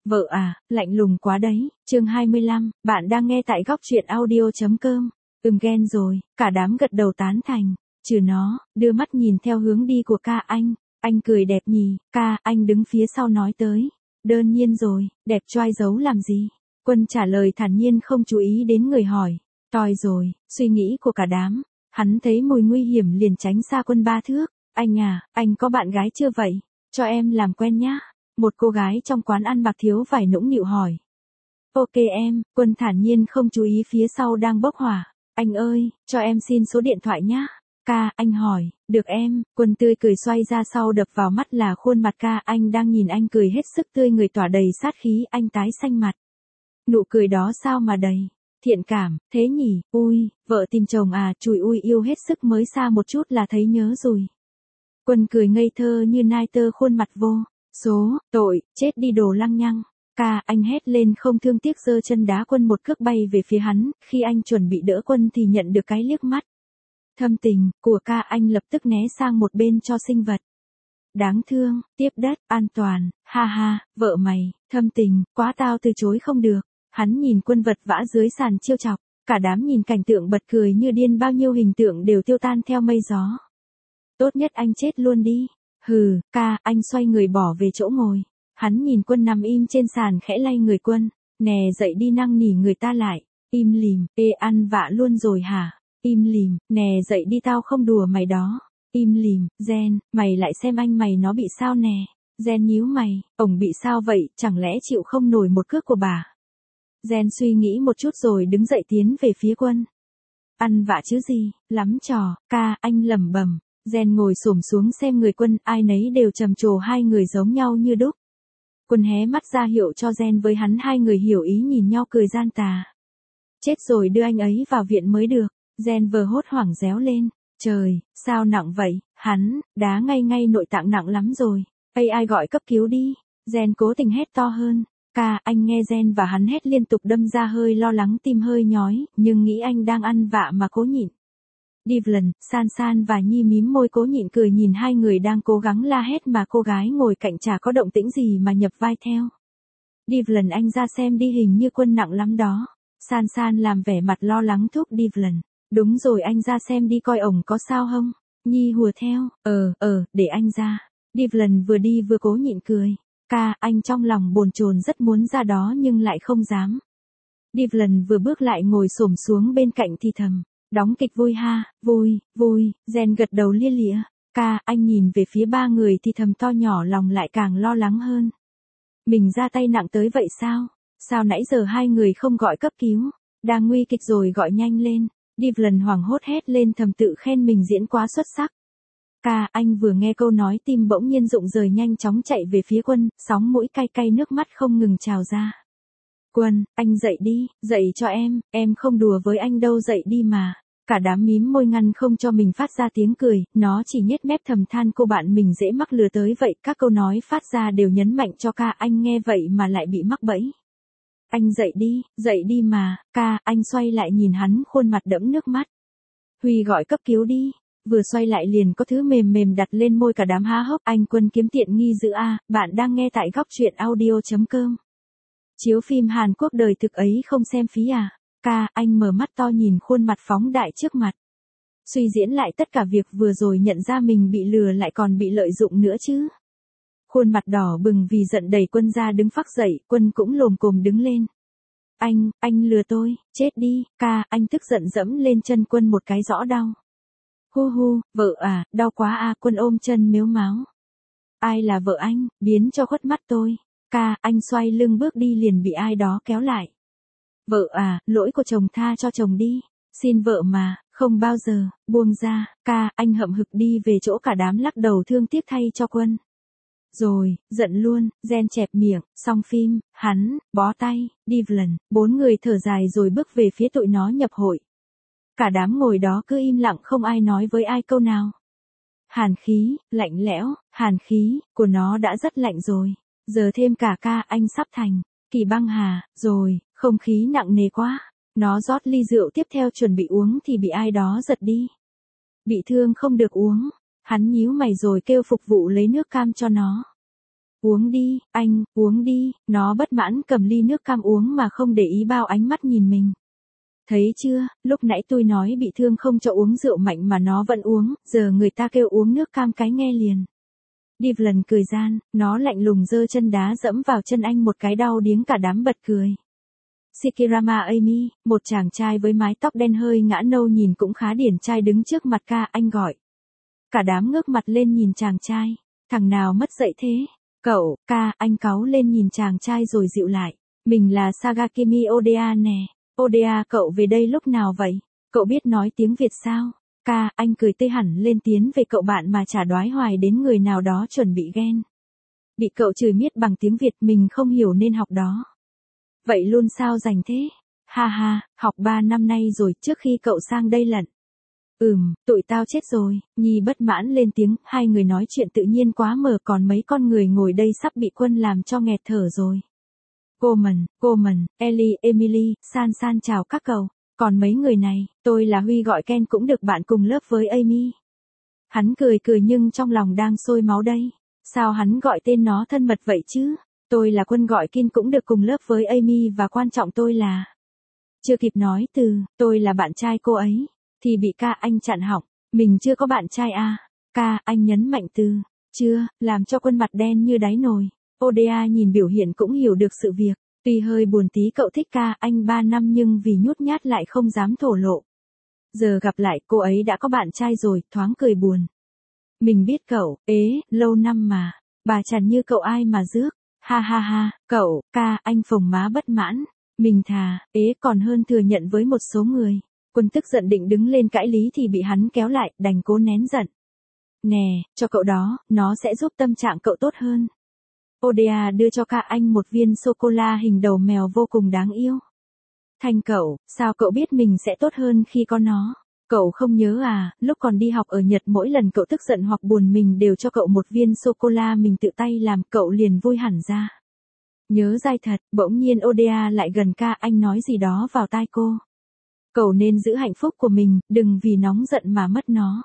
Vợ à, lạnh lùng quá đấy. Chương 25, bạn đang nghe tại góc truyện audio.com. Ghen rồi, cả đám gật đầu tán thành. Trừ nó, đưa mắt nhìn theo hướng đi của ca anh cười đẹp nhỉ. Ca, anh đứng phía sau nói tới. Đương nhiên rồi, đẹp choai giấu làm gì? Quân trả lời thản nhiên không chú ý đến người hỏi. Toi rồi, suy nghĩ của cả đám. Hắn thấy mùi nguy hiểm liền tránh xa Quân 3 thước. Anh à, anh có bạn gái chưa vậy? Cho em làm quen nhá. Một cô gái trong quán ăn mặc thiếu vải nũng nịu hỏi. Ok em, Quân thản nhiên không chú ý phía sau đang bốc hỏa. Anh ơi, cho em xin số điện thoại nhá. Ca, anh hỏi. Được em. Quân tươi cười xoay ra sau đập vào mắt là khuôn mặt ca anh đang nhìn anh cười hết sức tươi người tỏa đầy sát khí. Anh tái xanh mặt. Nụ cười đó sao mà đầy thiện cảm, thế nhỉ? Ui, vợ tìm chồng à? Chùi ui, yêu hết sức mới xa một chút là thấy nhớ rồi. Quân cười ngây thơ như nai tơ, khuôn mặt vô số tội, chết đi đồ lăng nhăng. Ca, anh hét lên không thương tiếc, giơ chân đá Quân một cước bay về phía hắn. Khi anh chuẩn bị đỡ Quân thì nhận được cái liếc mắt thâm tình của ca anh, lập tức né sang một bên cho sinh vật đáng thương tiếp đất. An toàn, ha ha, vợ mày thâm tình quá, tao từ chối không được. Hắn nhìn Quân vật vã dưới sàn trêu chọc, cả đám nhìn cảnh tượng bật cười như điên, bao nhiêu hình tượng đều tiêu tan theo mây gió. Tốt nhất anh chết luôn đi. Hừ, ca, anh xoay người bỏ về chỗ ngồi. Hắn nhìn Quân nằm im trên sàn khẽ lay người Quân. Nè dậy đi, năn nỉ người ta lại. Im lìm, ê ăn vạ luôn rồi hả? Im lìm, nè dậy đi, tao không đùa mày đó. Im lìm, Gen, mày lại xem anh mày nó bị sao nè. Gen nhíu mày, ổng bị sao vậy, chẳng lẽ chịu không nổi một cước của bà? Gen suy nghĩ một chút rồi đứng dậy tiến về phía Quân. Ăn vạ chứ gì, lắm trò, ca, anh lẩm bẩm. Gen ngồi xổm xuống xem người Quân, ai nấy đều trầm trồ, hai người giống nhau như đúc. Quân hé mắt ra hiệu cho Gen với hắn, hai người hiểu ý nhìn nhau cười gian tà. Chết rồi, đưa anh ấy vào viện mới được. Gen vừa hốt hoảng réo lên. Trời, sao nặng vậy? Hắn, đá ngay nội tạng nặng lắm rồi. Ai gọi cấp cứu đi. Gen cố tình hét to hơn. Ca, anh nghe Gen và hắn hét liên tục đâm ra hơi lo lắng, tim hơi nhói, nhưng nghĩ anh đang ăn vạ mà cố nhịn. Devlin, San và Nhi mím môi cố nhịn cười nhìn hai người đang cố gắng la hét mà cô gái ngồi cạnh chả có động tĩnh gì mà nhập vai theo. Devlin, anh ra xem đi, hình như Quân nặng lắm đó. San làm vẻ mặt lo lắng thúc Devlin. Đúng rồi, anh ra xem đi coi ổng có sao không. Nhi hùa theo. Để anh ra. Devlin vừa đi vừa cố nhịn cười. Ca, anh trong lòng bồn chồn rất muốn ra đó nhưng lại không dám. Devlin vừa bước lại ngồi xổm xuống bên cạnh thì thầm. Đóng kịch vui ha, vui. Gen gật đầu lia lịa. Ca, anh nhìn về phía ba người thì thầm to nhỏ, lòng lại càng lo lắng hơn. Mình ra tay nặng tới vậy sao? Sao nãy giờ hai người không gọi cấp cứu? Đang nguy kịch rồi, gọi nhanh lên. Devlin hoảng hốt hét lên, thầm tự khen mình diễn quá xuất sắc. Ca, anh vừa nghe câu nói tim bỗng nhiên rụng rời, nhanh chóng chạy về phía Quân, sóng mũi cay nước mắt không ngừng trào ra. Quân, anh dậy đi, dậy cho em không đùa với anh đâu, dậy đi mà. Cả đám mím môi ngăn không cho mình phát ra tiếng cười, nó chỉ nhếch mép thầm than cô bạn mình dễ mắc lừa tới vậy. Các câu nói phát ra đều nhấn mạnh cho ca anh nghe vậy mà lại bị mắc bẫy. Anh dậy đi mà. Ca, anh xoay lại nhìn hắn, khuôn mặt đẫm nước mắt. Huy gọi cấp cứu đi. Vừa xoay lại liền có thứ mềm đặt lên môi, cả đám há hốc. Anh Quân kiếm tiện nghi dữ a. Bạn đang nghe tại góc truyện audio.com. Chiếu phim Hàn Quốc đời thực ấy không xem phí à? Ca, anh mở mắt to nhìn khuôn mặt phóng đại trước mặt. Suy diễn lại tất cả việc vừa rồi, nhận ra mình bị lừa lại còn bị lợi dụng nữa chứ. Khuôn mặt đỏ bừng vì giận đẩy Quân ra đứng phác dậy, Quân cũng lồm cồm đứng lên. Anh lừa tôi, chết đi. Ca, anh tức giận dẫm lên chân Quân một cái, rõ đau. Hu, vợ à, đau quá à. Quân ôm chân mếu máo. Ai là vợ anh, biến cho khuất mắt tôi. Ca, anh xoay lưng bước đi liền bị ai đó kéo lại. Vợ à, lỗi của chồng, tha cho chồng đi. Xin vợ mà, không bao giờ, buông ra. Ca, anh hậm hực đi về chỗ, cả đám lắc đầu thương tiếc thay cho Quân. Rồi, giận luôn. Gen chẹp miệng, xong phim, hắn, bó tay, Devlin, bốn người thở dài rồi bước về phía tụi nó nhập hội. Cả đám ngồi đó cứ im lặng, không ai nói với ai câu nào. Hàn khí, lạnh lẽo, hàn khí của nó đã rất lạnh rồi. Giờ thêm cả ca anh sắp thành kỳ băng hà rồi, không khí nặng nề quá. Nó rót ly rượu tiếp theo chuẩn bị uống thì bị ai đó giật đi. Bị thương không được uống. Hắn nhíu mày rồi kêu phục vụ lấy nước cam cho nó. Uống đi, anh, uống đi, nó bất mãn cầm ly nước cam uống mà không để ý bao ánh mắt nhìn mình. Thấy chưa, lúc nãy tôi nói bị thương không cho uống rượu mạnh mà nó vẫn uống, giờ người ta kêu uống nước cam cái nghe liền. Devlin cười gian, nó lạnh lùng giơ chân đá dẫm vào chân anh một cái đau điếng cả đám bật cười. Shikirama Amy, một chàng trai với mái tóc đen hơi ngã nâu nhìn cũng khá điển trai đứng trước mặt ca anh gọi. Cả đám ngước mặt lên nhìn chàng trai, thằng nào mất dạy thế? Cậu, ca, anh cáu lên nhìn chàng trai rồi dịu lại. Mình là Sagakimi Oda nè. Oda cậu về đây lúc nào vậy? Cậu biết nói tiếng Việt sao? Ca, anh cười tươi hẳn lên tiến về cậu bạn mà chả đoái hoài đến người nào đó chuẩn bị ghen. Bị cậu chửi miết bằng tiếng Việt mình không hiểu nên học đó. Vậy luôn sao rành thế? Ha ha, học 3 năm nay rồi trước khi cậu sang đây lận. Tụi tao chết rồi, Nhi bất mãn lên tiếng, hai người nói chuyện tự nhiên quá mờ còn mấy con người ngồi đây sắp bị Quân làm cho nghẹt thở rồi. Coleman, Ellie, Emily, San chào các cậu, còn mấy người này, tôi là Huy gọi Ken cũng được bạn cùng lớp với Amy. Hắn cười nhưng trong lòng đang sôi máu đây, sao hắn gọi tên nó thân mật vậy chứ? Tôi là Quân gọi Kin cũng được cùng lớp với Amy và quan trọng tôi là... Chưa kịp nói từ, tôi là bạn trai cô ấy, thì bị ca anh chặn họng, mình chưa có bạn trai à, ca anh nhấn mạnh từ, chưa, làm cho Quân mặt đen như đáy nồi. Oda nhìn biểu hiện cũng hiểu được sự việc, tuy hơi buồn tí cậu thích ca anh 3 năm nhưng vì nhút nhát lại không dám thổ lộ. Giờ gặp lại cô ấy đã có bạn trai rồi, thoáng cười buồn. Mình biết cậu, lâu năm mà, bà chằn như cậu ai mà rước, ha ha ha, cậu, ca anh phồng má bất mãn, mình thà, còn hơn thừa nhận với một số người. Quân tức giận định đứng lên cãi lý thì bị hắn kéo lại, đành cố nén giận. Nè, cho cậu đó, nó sẽ giúp tâm trạng cậu tốt hơn. Oda đưa cho ca anh một viên sô-cô-la hình đầu mèo vô cùng đáng yêu. Thanh cậu, sao cậu biết mình sẽ tốt hơn khi có nó? Cậu không nhớ à, lúc còn đi học ở Nhật mỗi lần cậu tức giận hoặc buồn mình đều cho cậu một viên sô-cô-la mình tự tay làm, cậu liền vui hẳn ra. Nhớ dai thật, bỗng nhiên Oda lại gần ca anh nói gì đó vào tai cô. Cậu nên giữ hạnh phúc của mình, đừng vì nóng giận mà mất nó.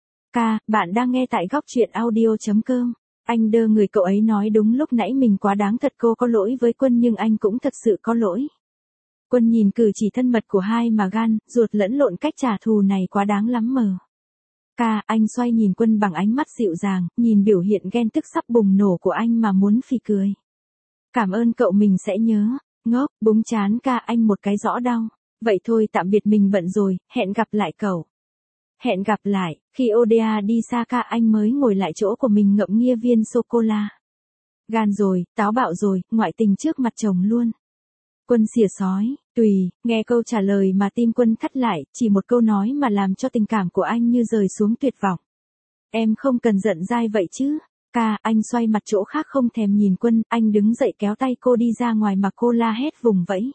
Ca, bạn đang nghe tại góc truyện audio.com. Anh đơ người cậu ấy nói đúng lúc nãy mình quá đáng thật cô có lỗi với Quân nhưng anh cũng thật sự có lỗi. Quân nhìn cử chỉ thân mật của hai mà gan, ruột lẫn lộn cách trả thù này quá đáng lắm mờ. Ca, anh xoay nhìn Quân bằng ánh mắt dịu dàng, nhìn biểu hiện ghen tức sắp bùng nổ của anh mà muốn phì cười. Cảm ơn cậu mình sẽ nhớ, ngốc, búng chán ca anh một cái rõ đau. Vậy thôi tạm biệt mình bận rồi, hẹn gặp lại cậu. Hẹn gặp lại, khi Oda đi xa ca anh mới ngồi lại chỗ của mình ngậm nghia viên sô-cô-la. Gan rồi, táo bạo rồi, ngoại tình trước mặt chồng luôn. Quân xỉa sói, tùy, nghe câu trả lời mà tim Quân thắt lại, chỉ một câu nói mà làm cho tình cảm của anh như rơi xuống tuyệt vọng. Em không cần giận dai vậy chứ. Ca, anh xoay mặt chỗ khác không thèm nhìn Quân, anh đứng dậy kéo tay cô đi ra ngoài mà cô la hét vùng vẫy.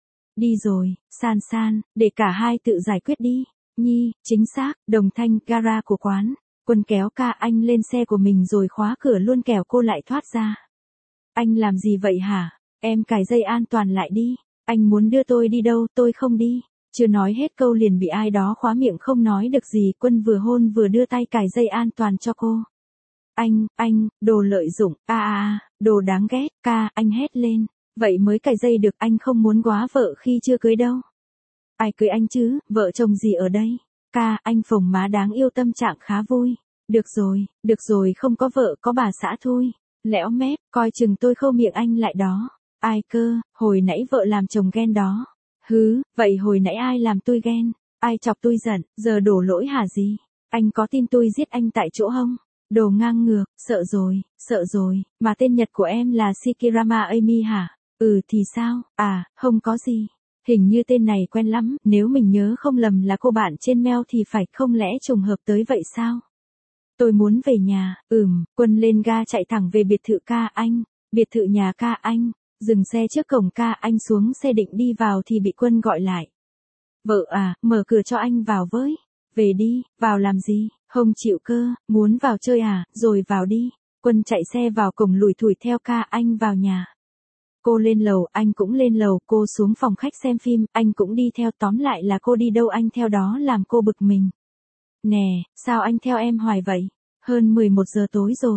Đi rồi, San, để cả hai tự giải quyết đi. Nhi, chính xác, đồng thanh, gara của quán. Quân kéo ca anh lên xe của mình rồi khóa cửa luôn kẻo cô lại thoát ra. Anh làm gì vậy hả? Em cài dây an toàn lại đi. Anh muốn đưa tôi đi đâu, tôi không đi. Chưa nói hết câu liền bị ai đó khóa miệng không nói được gì. Quân vừa hôn vừa đưa tay cài dây an toàn cho cô. Anh, đồ lợi dụng, đồ đáng ghét, ca, anh hét lên. Vậy mới cài dây được, anh không muốn quá vợ khi chưa cưới đâu. Ai cưới anh chứ, vợ chồng gì ở đây? Ca, anh phồng má đáng yêu tâm trạng khá vui. Được rồi, không có vợ có bà xã thôi. Lẽo mép, coi chừng tôi khâu miệng anh lại đó. Ai cơ, hồi nãy vợ làm chồng ghen đó. Vậy hồi nãy ai làm tôi ghen? Ai chọc tôi giận, giờ đổ lỗi hả gì? Anh có tin tôi giết anh tại chỗ không? Đồ ngang ngược, sợ rồi, mà tên Nhật của em là Shikirama Amy hả? Thì sao? Không có gì. Hình như tên này quen lắm, nếu mình nhớ không lầm là cô bạn trên mail thì phải, không lẽ trùng hợp tới vậy sao? Tôi muốn về nhà, Quân lên ga chạy thẳng về biệt thự ca anh, biệt thự nhà ca anh, dừng xe trước cổng ca anh xuống xe định đi vào thì bị Quân gọi lại. Vợ à, mở cửa cho anh vào với. Về đi, vào làm gì, không chịu cơ, muốn vào chơi à, rồi vào đi. Quân chạy xe vào cổng lủi thủi theo ca anh vào nhà. Cô lên lầu, anh cũng lên lầu, cô xuống phòng khách xem phim, anh cũng đi theo, tóm lại là cô đi đâu anh theo đó làm cô bực mình. Nè, sao anh theo em hoài vậy? Hơn 11 giờ tối rồi.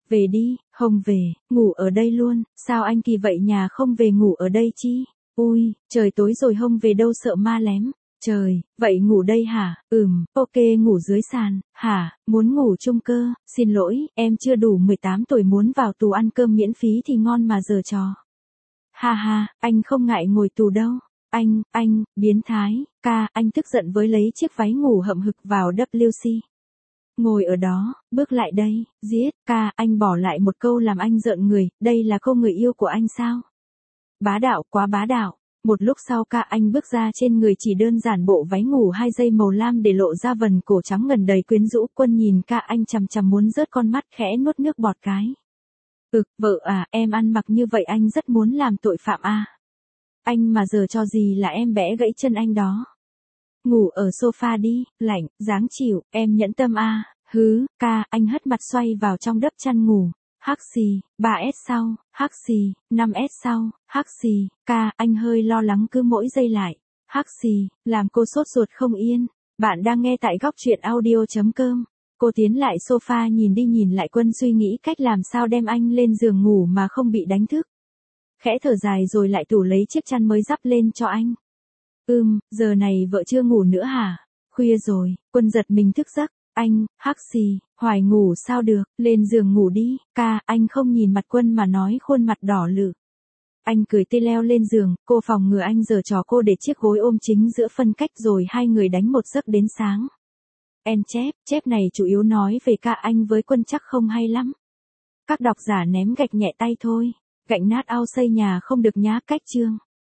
Về đi, không về, ngủ ở đây luôn, sao anh kỳ vậy nhà không về ngủ ở đây chi? Ui, trời tối rồi không về đâu sợ ma lém. Trời, vậy ngủ đây hả? Ok ngủ dưới sàn, hả, muốn ngủ chung cơ, xin lỗi, em chưa đủ 18 tuổi muốn vào tù ăn cơm miễn phí thì ngon mà giở trò. Ha ha, anh không ngại ngồi tù đâu. Anh, biến thái, ca, anh tức giận với lấy chiếc váy ngủ hậm hực vào WC. Ngồi ở đó, bước lại đây, giết, ca, anh bỏ lại một câu làm anh rợn người, đây là câu người yêu của anh sao? Bá đạo, quá bá đạo. Một lúc sau ca anh bước ra trên người chỉ đơn giản bộ váy ngủ 2 dây màu lam để lộ ra vần cổ trắng ngần đầy quyến rũ. Quân nhìn ca anh chằm chằm muốn rớt con mắt khẽ nuốt nước bọt cái. Vợ à, em ăn mặc như vậy anh rất muốn làm tội phạm à. Anh mà giờ cho gì là em bẽ gãy chân anh đó. Ngủ ở sofa đi, lạnh, dáng chịu, em nhẫn tâm à. Hứ, ca, anh hất mặt xoay vào trong đắp chăn ngủ. Hắc xì, 3S sau, hắc xì, 5S sau, hắc xì, ca, anh hơi lo lắng cứ mỗi giây lại. Hắc xì, làm cô sốt ruột không yên. Bạn đang nghe tại góc truyện audio.com. Cô tiến lại sofa nhìn đi nhìn lại Quân suy nghĩ cách làm sao đem anh lên giường ngủ mà không bị đánh thức. Khẽ thở dài rồi lại tủ lấy chiếc chăn mới dắp lên cho anh. Giờ này vợ chưa ngủ nữa hả? Khuya rồi, Quân giật mình thức giấc. Anh, hắc xì, hoài ngủ sao được, lên giường ngủ đi, ca, anh không nhìn mặt Quân mà nói khuôn mặt đỏ lử. Anh cười tê leo lên giường, cô phòng ngừa anh giở trò cô để chiếc gối ôm chính giữa phân cách rồi hai người đánh một giấc đến sáng. Chép này chủ yếu nói về ca anh với Quân chắc không hay lắm. Các độc giả ném gạch nhẹ tay thôi, gạch nát ao xây nhà không được nhá cách chương.